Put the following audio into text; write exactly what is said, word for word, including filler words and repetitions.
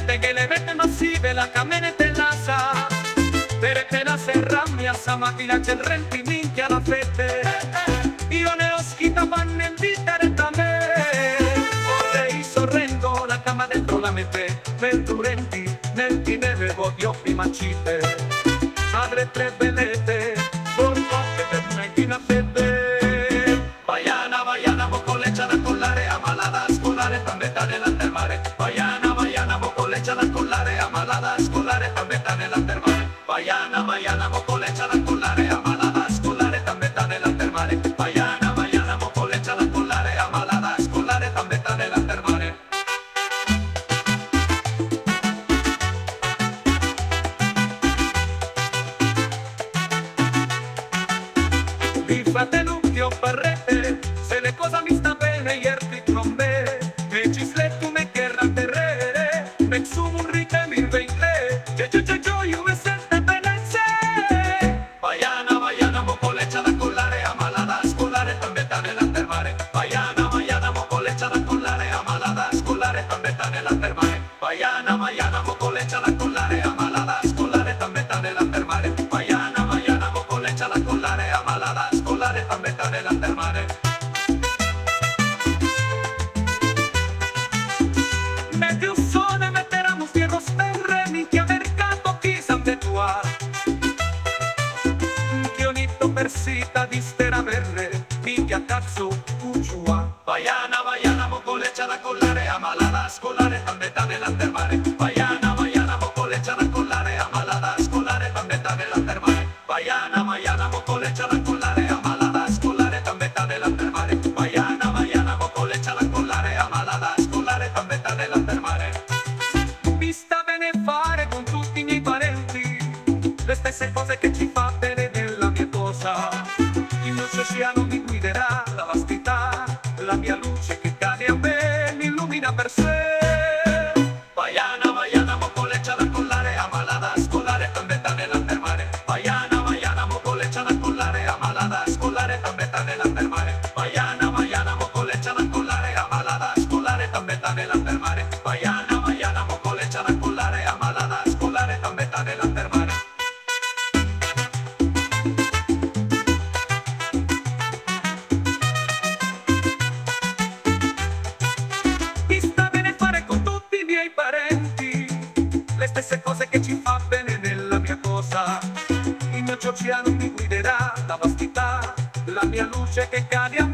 gente che le rete massive la camionetta e l'asa per la serra mia sa macchina c'è renti minchia la fette io ne ho scritta panne invitare da me vorrei sorrendo la cama dentro la mette venturenti nel ti deve voglio prima cite madre tre bellette forte per una fette Baiana, Baiana, mocoleccia da collare amalada a scolare tambetta nell'antermare Baiana, Baiana, mocoleccia da collare amalada a scolare tambetta nell'antermare Baiana, Baiana, mocoleccia da collare amalada a scolare tambetta nell'antermare Baiana, Baiana, mocoleccia da collare amalada a scolare tambetta nell'antermare il fratello che ho parrete se le cose mi sta bene ieri con me e ci sletto me che ranterere me su un rite mi vengle che c'è c'è c'è io mi sento bene se Baiana, Baiana, mocoleccia da collare amalada a scolare tambetta nell'antermare Baiana, Baiana, mocoleccia da collare amalada a scolare tambetta nell'antermare Baiana, Baiana, mocoleccia da collare amalada a scolare tambetta nell'antermare Baiana, Baiana, mocoleccia da collare amalada a scolare tambetta nell'antermare medio sole metteramo fierro sperre minchia mercato chi sante tua chionito persita di stera verre minchia cazzo cucciua Baiana, Baiana, mocoleccia da collare amalada a scolare tambetta nell'antermare Baiana, Baiana, mocoleccia da collare amalada a scolare tambetta nell'antermare Baiana, Baiana, mocoleccia da collare amalada a scolare tambetta nell'antermare Baiana, Baiana, mocoleccia da collare amalada a scolare tambetta nell'antermare mi sta bene fare con tutti i miei parenti le stesse cose che ci fa bene nella mia cosa il mio oceano mi guiderà la vastità la mia luce che cade a me mi illumina per sé Baiana, Baiana, mocoleccia da collare amalada a scolare tambetta nell'antermare Baiana, Baiana, mocoleccia da collare amalada a scolare tambetta nell'antermare Baiana, Baiana, mocoleccia da collare amalada a scolare tambetta nell'antermare Baiana, Baiana, mocoleccia da collare amalada a scolare tambetta nell'antermare mi sta bene fare con tutti i miei parenti le stesse cose che ci fa bene nella mia cosa il mio oceano mi guiderà la vastità la mia luce che cade a